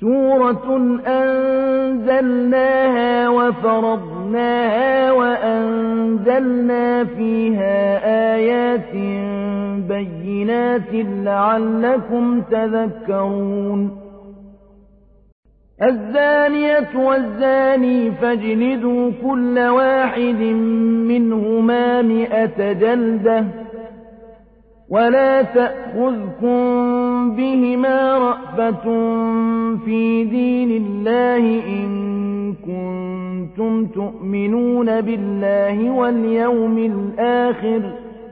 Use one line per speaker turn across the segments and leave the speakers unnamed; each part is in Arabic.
سورة أنزلناها وفرضناها وأنزلنا فيها آيات بينات لعلكم تذكرون الزانية والزاني فاجلدوا كل واحد منهما 100 جلدة ولا تأخذكم بهما رأفة في دين الله إن كنتم تؤمنون بالله واليوم الآخر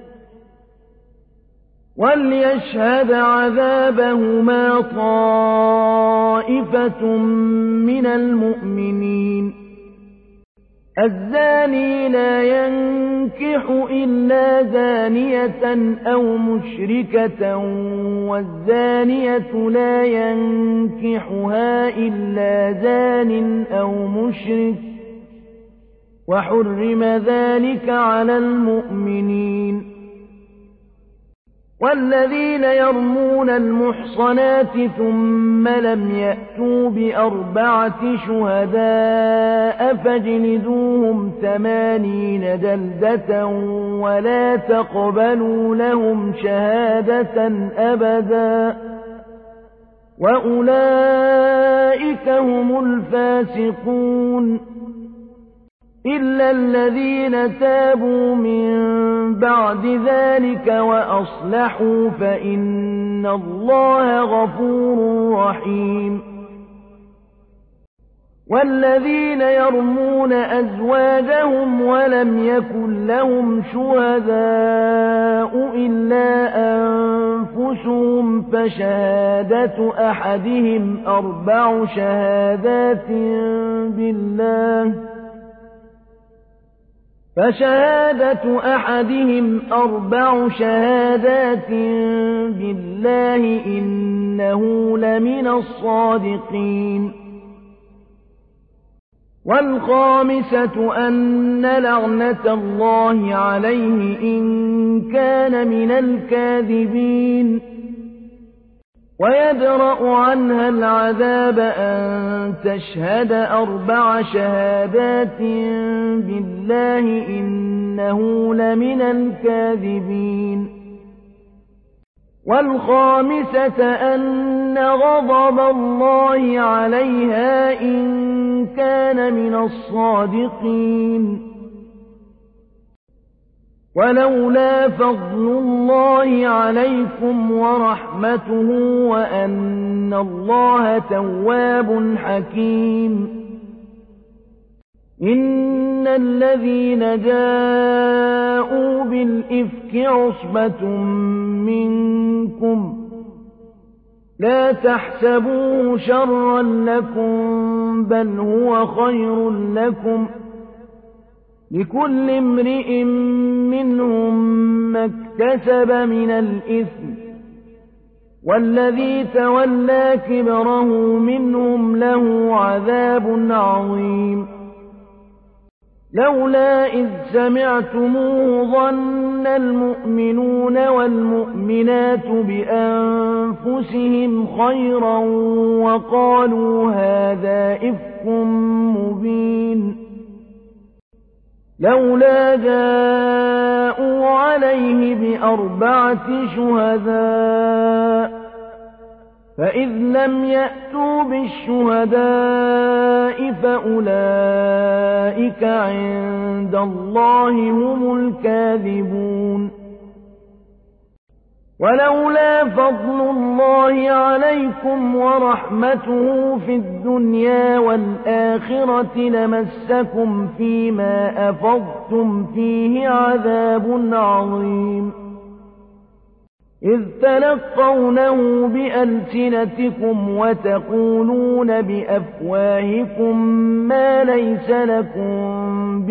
وليشهد عذابهما طائفة من المؤمنين الزاني لا ينكح إلا زانية أو مشركة والزانية لا ينكحها إلا زان أو مشرك وحرم ذلك على المؤمنين والذين يرمون المحصنات ثم لم يأتوا ب4 شهداء فاجلدوهم 80 جلدة ولا تقبلوا لهم شهادة أبدا وأولئك هم الفاسقون إلا الذين تابوا من بعد ذلك وأصلحوا فإن الله غفور رحيم والذين يرمون أزواجهم ولم يكن لهم شهداء إلا أنفسهم فشهادة أحدهم 4 شهادات بالله إنه لمن الصادقين والخامسة أن لعنة الله عليه إن كان من الكاذبين ويدرأ عنها العذاب أن تشهد 4 شهادات بالله إنه لمن الكاذبين والخامسة أن غضب الله عليها إن كان من الصادقين ولولا فضل الله عليكم ورحمته وأن الله تواب حكيم إن الذين جاءوا بالإفك عصبة منكم لا تحسبوه شرا لكم بل هو خير لكم لكل امرئ منهم ما اكتسب من الإثم والذي تولى كبره منهم له عذاب عظيم لولا إذ سمعتموه ظن المؤمنون والمؤمنات بأنفسهم خيرا وقالوا هذا إفك مبين لولا جاءوا عليه ب4 شهداء فإذ لم يأتوا بالشهداء فأولئك عند الله هم الكاذبون ولولا فضل الله عليكم ورحمته في الدنيا والآخرة لمسكم فيما أفضتم فيه عذاب عظيم إذ تلقونه بألسنتكم وتقولون بأفواهكم ما ليس لكم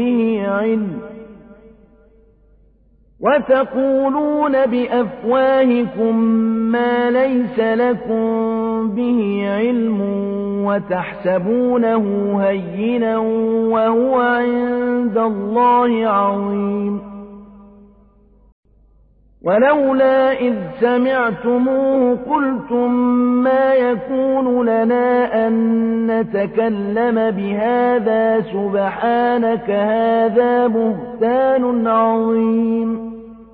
به علم وتحسبونه هينا وهو عند الله عظيم ولولا إذ سمعتموه قلتم ما يكون لنا أن نتكلم بهذا سبحانك هذا بهتان عظيم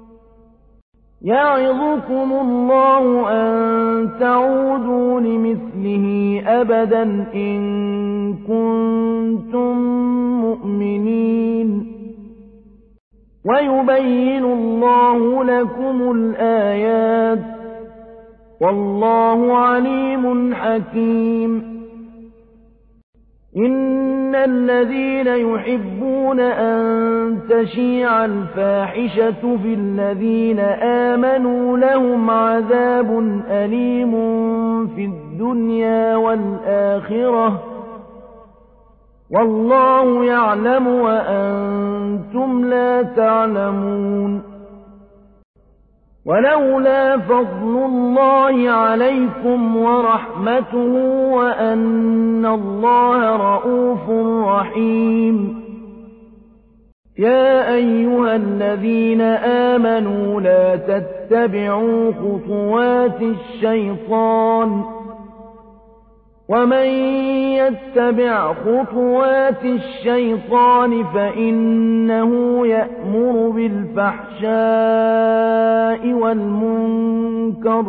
يعظكم الله أن تعودوا لمثله أبدا إن كنتم مؤمنين ويبين الله لكم الآيات والله عليم حكيم إن الذين يحبون أن تشيع الفاحشة في الذين آمنوا لهم عذاب أليم في الدنيا والآخرة والله يعلم وأنتم لا تعلمون ولولا فضل الله عليكم ورحمته وأن الله رءوف رحيم يا أيها الذين آمنوا لا تتبعوا خطوات الشيطان ومن يتبع خطوات الشيطان فإنه يأمر بالفحشاء والمنكر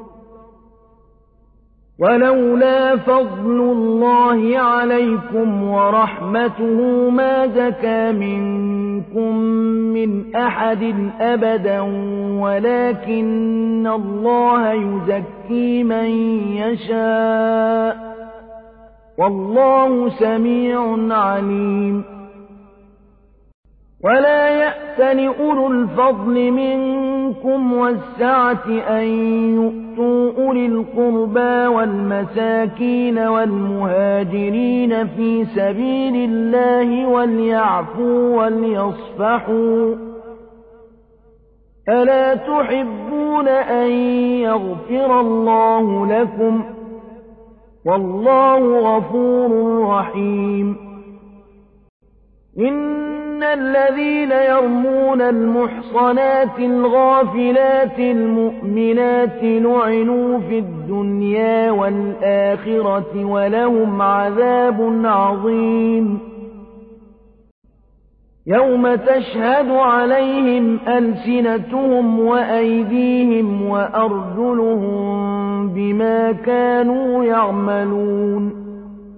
ولولا فضل الله عليكم ورحمته ما زكى منكم من أحد أبدا ولكن الله يزكي من يشاء والله سميع عليم ولا يأتل أولو الفضل منكم والسعة أن يؤتوا أولي القربى والمساكين والمهاجرين في سبيل الله وليعفوا وليصفحوا ألا تحبون أن يغفر الله لكم والله غفور رحيم إن الذين يرمون المحصنات الغافلات المؤمنات لعنوا في الدنيا والآخرة ولهم عذاب عظيم يوم تشهد عليهم ألسنتهم وأيديهم وأرجلهم بما كانوا يعملون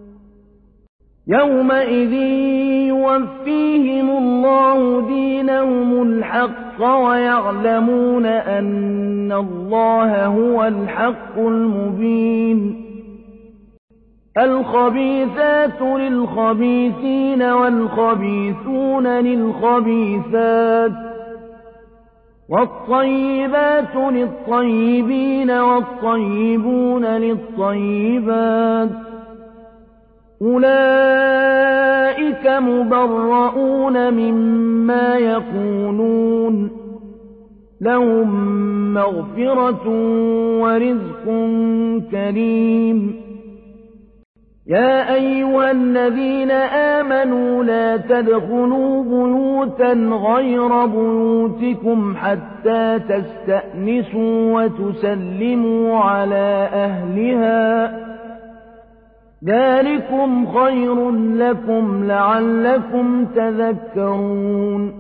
يومئذ يوفيهم الله دينهم الحق ويعلمون أن الله هو الحق المبين الخبيثات للخبيثين والخبيثون للخبيثات والطيبات للطيبين والطيبون للطيبات أولئك مبرؤون مما يقولون لهم مغفرة ورزق كريم يا أيها الذين آمنوا لا تدخلوا بيوتا غير بيوتكم حتى تستأنسوا وتسلموا على أهلها ذلكم خير لكم لعلكم تذكرون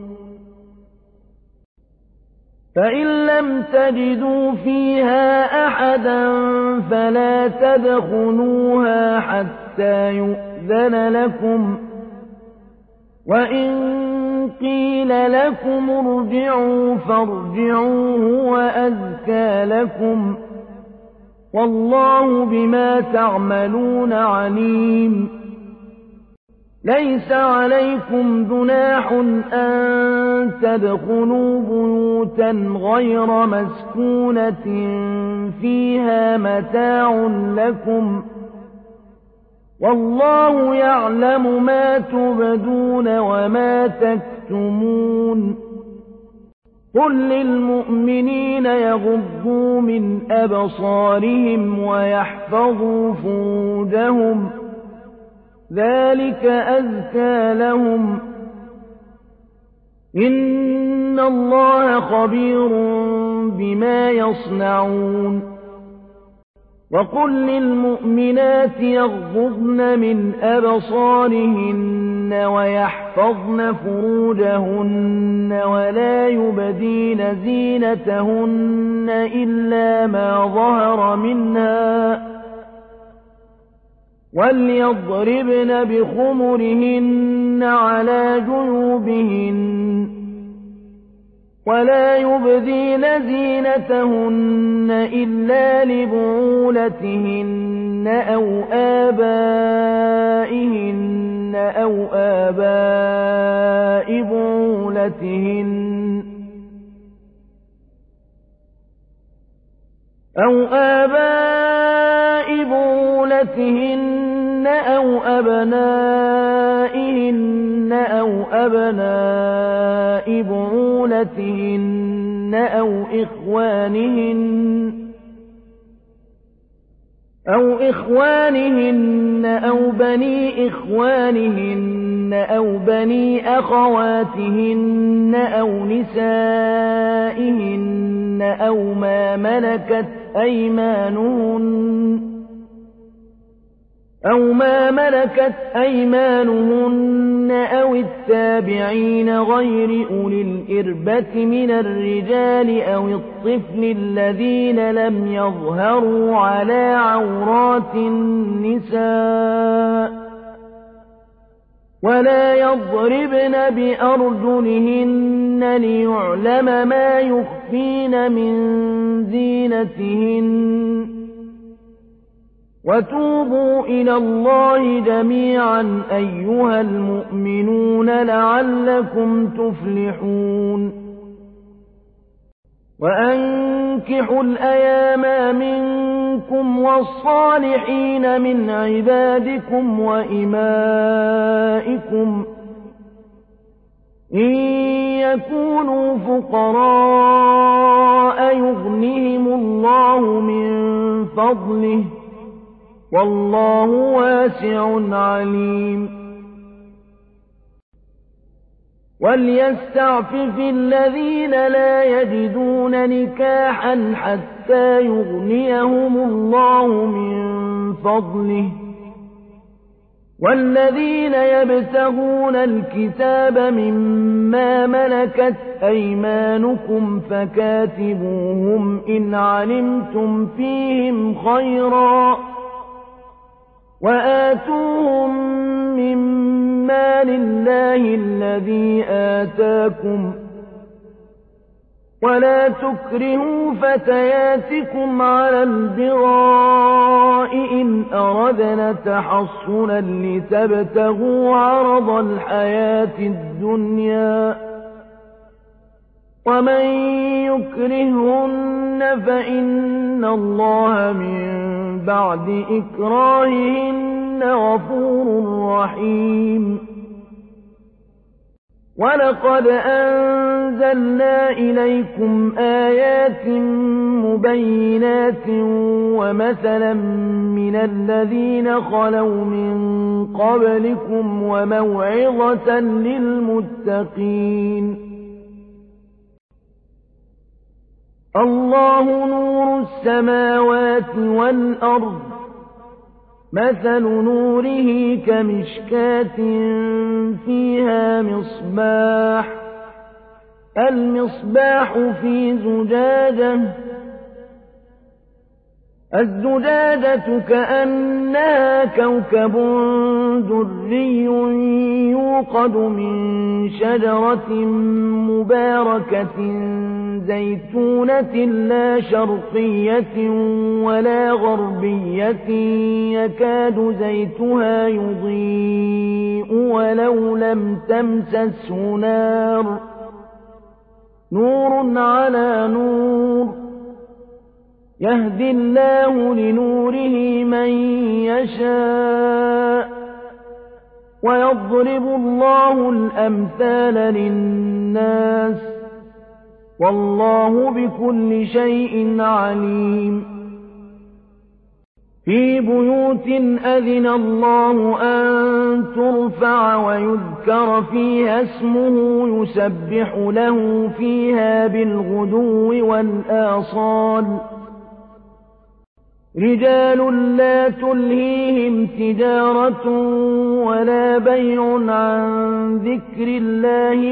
فإن لم تجدوا فيها أحدا فلا تدخلوها حتى يؤذن لكم وإن قيل لكم ارجعوا فارجعوا هو أزكى لكم والله بما تعملون عليم ليس عليكم جناح أن تدخلوا بيوتا غير مسكونة فيها متاع لكم والله يعلم ما تبدون وما تكتمون قل للمؤمنين يغضوا من أبصارهم ويحفظوا فروجهم ذلك أزكى لهم إن الله خبير بما يصنعون وقل للمؤمنات يغضضن من أبصارهن ويحفظن فروجهن ولا يبدين زينتهن إلا ما ظهر منها وليضربن بخمرهن على جيوبهن ولا يبدين زينتهن إلا لبعولتهن أو آبائهن أو آباء بعولتهن أو أبنائهن أو أبناء بعولتهن أو إخوانهن أو بني إخوانهن أو بني أخواتهن أو نسائهن أو ما ملكت أيمانهن أو التابعين غير أولي الإربة من الرجال أو الطفل الذين لم يظهروا على عورات النساء ولا يضربن بأرجلهن ليعلم ما يخفين من زينتهن وتوبوا إلى الله جميعا أيها المؤمنون لعلكم تفلحون وأنكحوا الأيام منكم والصالحين من عبادكم وإمائكم إن يكونوا فقراء يغنهم الله من فضله والله واسع عليم وليستعفف الذين لا يجدون نكاحا حتى يغنيهم الله من فضله والذين يبتغون الكتاب مما ملكت أيمانكم فكاتبوهم إن علمتم فيهم خيرا وآتوهم مما لله الذي آتاكم ولا تكرهوا فتياتكم على البغاء إن أردنا تحصنا لتبتغوا عرض الحياة الدنيا ومن يكرهن فإن الله من بعد إكراههن غفور رحيم ولقد أنزلنا إليكم آيات مبينات ومثلا من الذين خلوا من قبلكم وموعظة للمتقين الله نور السماوات والأرض مثل نوره كمشكاة فيها مصباح المصباح في زجاجة الزجاجة كأنها كوكب دري يوقد من شجرة مباركة زيتونة لا شرقية ولا غربية يكاد زيتها يضيء ولو لم تمسسه نار نور على نور يهدي الله لنوره من يشاء ويضرب الله الأمثال للناس والله بكل شيء عليم في بيوت أذن الله أن ترفع ويذكر فيها اسمه يسبح له فيها بالغدو والآصال رجال لا تلهيهم تجارة ولا بيع عن ذكر الله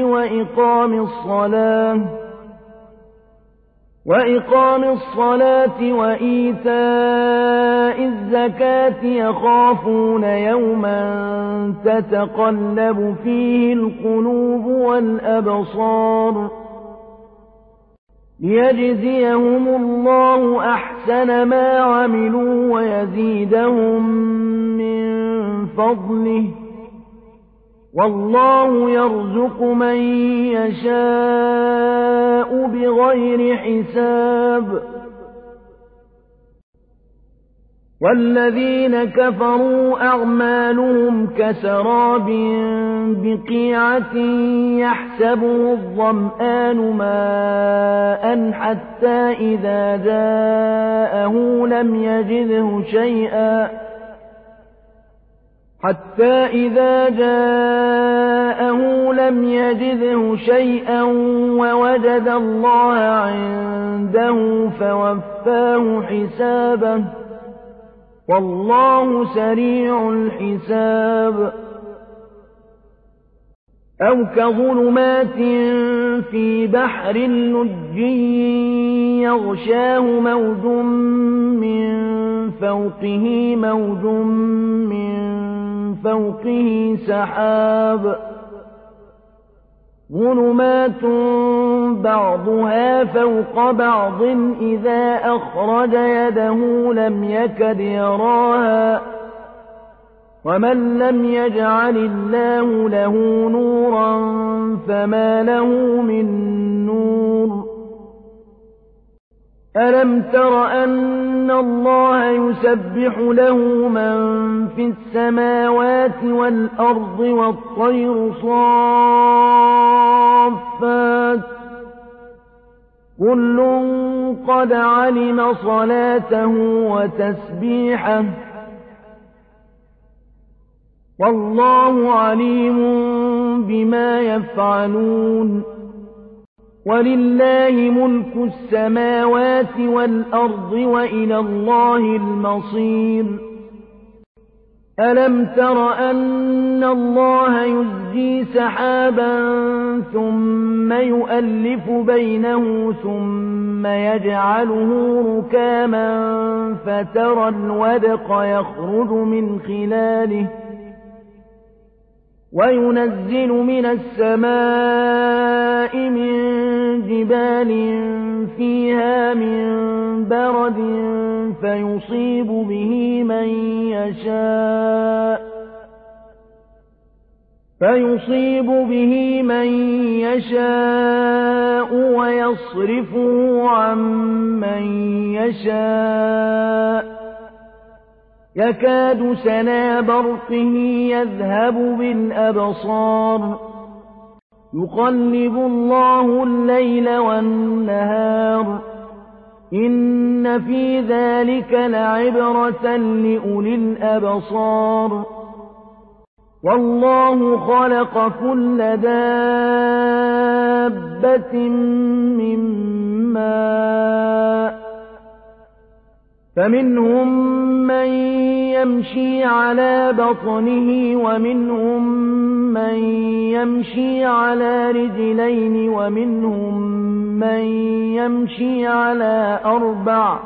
وإقام الصلاة وإيتاء الزكاة يخافون يوما تتقلب فيه القلوب والأبصار ليجزيهم الله أحسن ما عملوا ويزيدهم من فضله والله يرزق من يشاء بغير حساب والذين كفروا أعمالهم كسراب بقيعة يحسبه الظمآن ماء حتى إذا جاءه لم يجده شيئا ووجد الله عنده فوفاه حسابه والله سريع الحساب أو كظلمات في بحر لجي يغشاه موج من فوقه سحاب ظلمات بعضها فوق بعض إذا أخرج يده لم يكد يراها ومن لم يجعل الله له نورا فما له من نور ألم تر أن الله يسبح له من في السماوات والأرض والطير صافات كل قد علم صلاته وتسبيحه والله عليم بما يفعلون ولله ملك السماوات والأرض وإلى الله المصير ألم تر أن الله يزجي سحابا ثم يؤلف بينه ثم يجعله ركاما فترى الودق يخرج من خلاله وينزل من السماء من جبال فيها من برد فيصيب به من يشاء ويصرفه عن من يشاء يكاد سنا برقه يذهب بالأبصار يقلب الله الليل والنهار إن في ذلك لعبرة لأولي الأبصار والله خلق كل دابة من ماء فمنهم من يمشي على بطنه ومنهم من يمشي على رجلين ومنهم من يمشي على أربع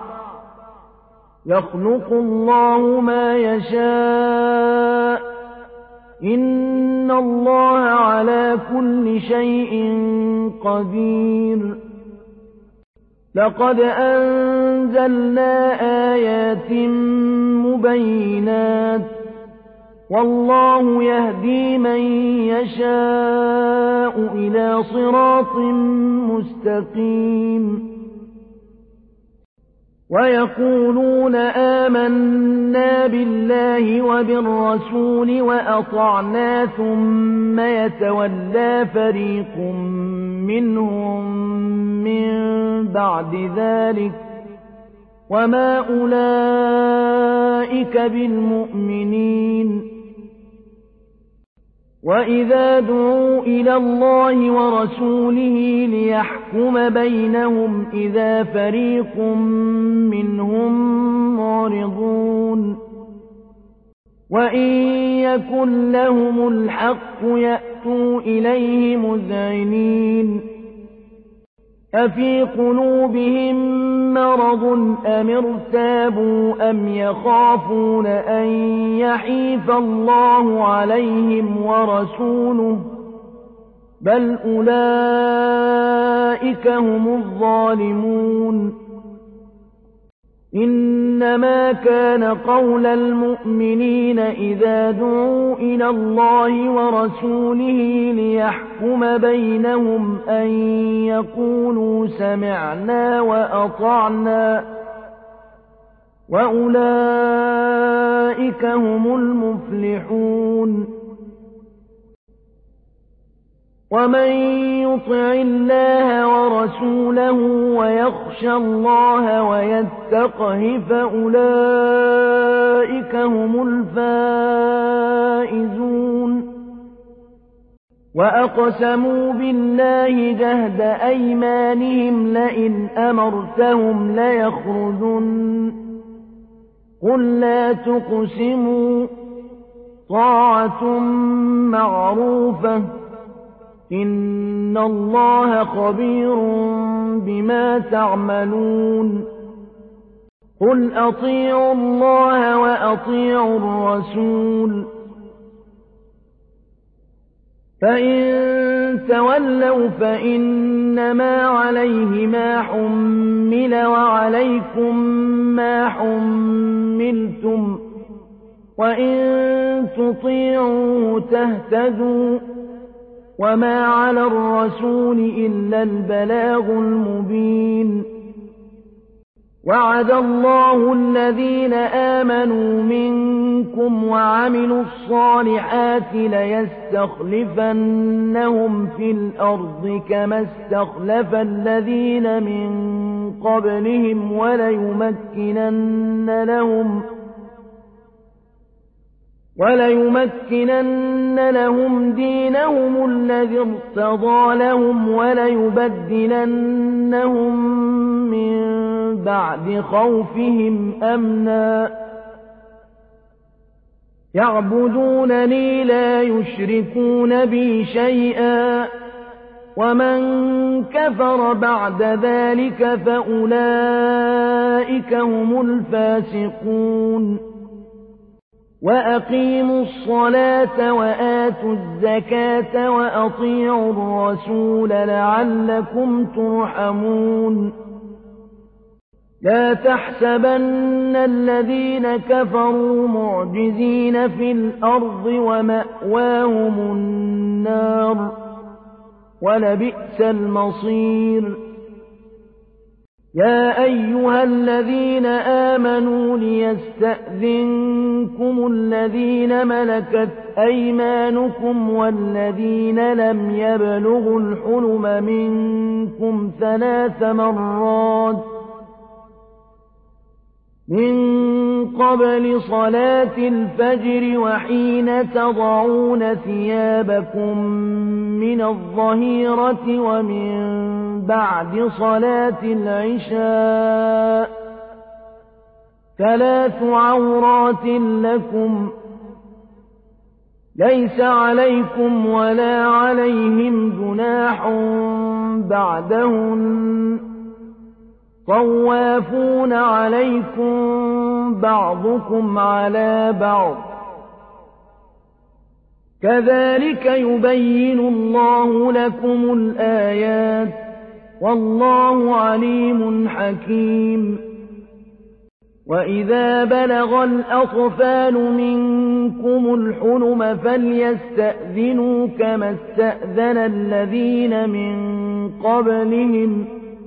يخلق الله ما يشاء إن الله على كل شيء قدير لقد أنزلنا آيات مبينات والله يهدي من يشاء إلى صراط مستقيم ويقولون آمنا بالله وبالرسول وأطعنا ثم يتولى فريق منهم من بعد ذلك وما أولئك بالمؤمنين. وإذا دعوا إلى الله ورسوله ليحكم بينهم إذا فريق منهم معرضون. وإن يكن لهم الحق يأتوا إليه مذعنين. أفي قلوبهم مرض أم ارتابوا أم يخافون أن يحيف الله عليهم ورسوله بل أولئك هم الظالمون. إنما كان قول المؤمنين إذا دعوا إلى الله ورسوله ليحكم بينهم أن يقولوا سمعنا وأطعنا وأولئك هم المفلحون. ومن يطع الله ورسوله ويخشى الله ويتقه فأولئك هم الفائزون. وأقسموا بالله جهد أيمانهم لئن أمرتهم ليخرجن قل لا تقسموا طاعة معروفة إن الله خبير بما تعملون. قل أطيعوا الله وأطيعوا الرسول فإن تولوا فإنما عليه ما حمل وعليكم ما حملتم وإن تطيعوا تهتدوا وما على الرسول إلا البلاغ المبين. وعد الله الذين آمنوا منكم وعملوا الصالحات ليستخلفنهم في الأرض كما استخلف الذين من قبلهم وليمكنن لهم دينهم الذي ارتضى لهم وليبدلنهم من بعد خوفهم أمنا يعبدونني لا يشركون بي شيئا ومن كفر بعد ذلك فأولئك هم الفاسقون. وأقيموا الصلاة وآتوا الزكاة وأطيعوا الرسول لعلكم ترحمون. لا تحسبن الذين كفروا معجزين في الأرض ومأواهم النار ولبئس المصير. يا أيها الذين آمنوا ليستأذنكم الذين ملكت أيمانكم والذين لم يبلغوا الحلم منكم 3 مرات من قبل صلاة الفجر وحين تضعون ثيابكم من الظهيرة ومن بعد صلاة العشاء 3 عورات لكم ليس عليكم ولا عليهم جناح بعدهن طوافون عليكم بعضكم على بعض كذلك يبين الله لكم الآيات والله عليم حكيم. وإذا بلغ الأطفال منكم الحلم فليستأذنوا كما استأذن الذين من قبلهم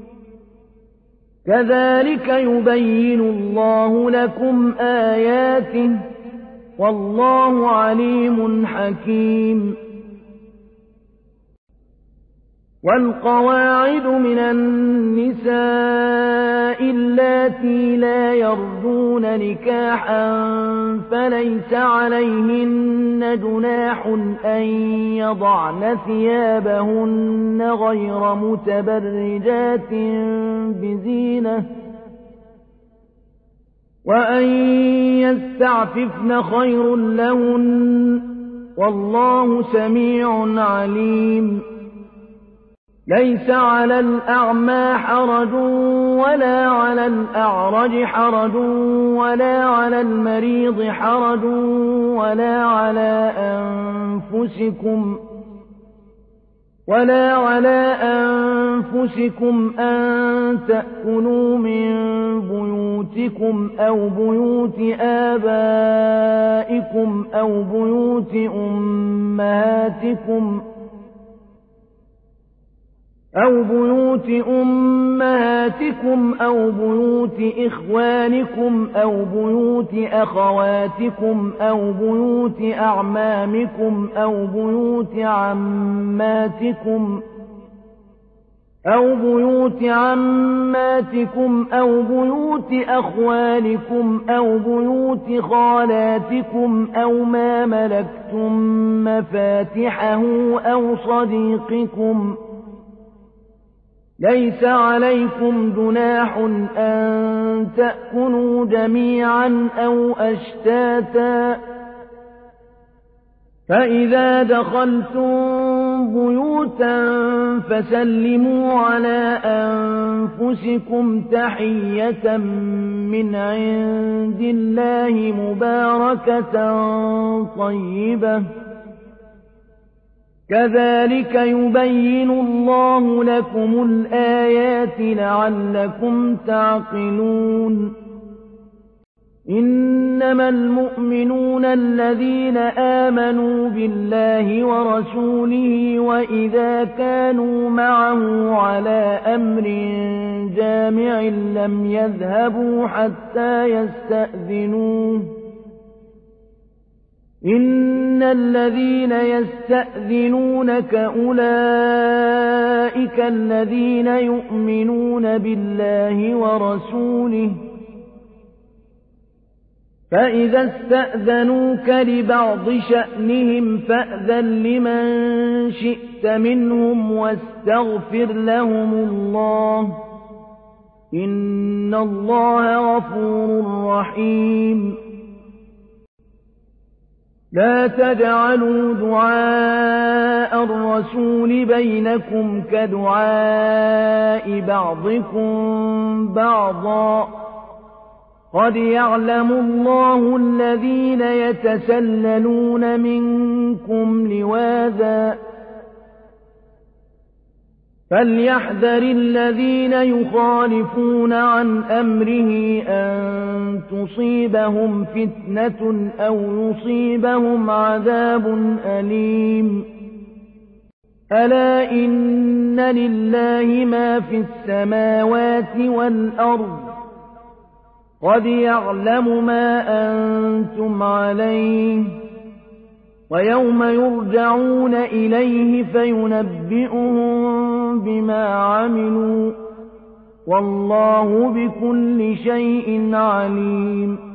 كذلك يبين الله لكم آياته والله عليم حكيم. والقواعد من النساء اللاتي لا يرجون نكاحا فليس عليهن جناح أن يضعن ثيابهن غير متبرجات بزينة وأن يستعففن خير لهن والله سميع عليم ليس على الأعمى حرج ولا على الأعرج حرج ولا على المريض حرج ولا على أنفسكم أن تأكلوا من بيوتكم أو بيوت آبائكم أو بيوت أمهاتكم أو بيوت إخوانكم أو بيوت أخواتكم أو بيوت أعمامكم أو بيوت عماتكم أو بيوت أخوالكم أو بيوت خالاتكم أو ما ملكتم مفاتحه أو صديقكم ليس عليكم جناح أن تأكلوا جميعا أو أشتاتا فإذا دخلتم بيوتا فسلموا على أنفسكم تحية من عند الله مباركة طيبة كذلك يبين الله لكم الآيات لعلكم تعقلون إنما المؤمنون الذين آمنوا بالله ورسوله وإذا كانوا معه على أمر جامع لم يذهبوا حتى يستأذنوه إن الذين يستأذنونك أولئك الذين يؤمنون بالله ورسوله فإذا استأذنوك لبعض شأنهم فأذن لمن شئت منهم واستغفر لهم الله إن الله غفور رحيم لا تجعلوا دعاء الرسول بينكم كدعاء بعضكم بعضا قد يعلم الله الذين يتسللون منكم لواذا فليحذر الذين يخالفون عن أمره أن تصيبهم فتنة أو يصيبهم عذاب أليم ألا إن لله ما في السماوات والأرض قد يعلم ما أنتم عليه ويوم يرجعون إليه فينبئهم بما عملوا والله بكل شيء عليم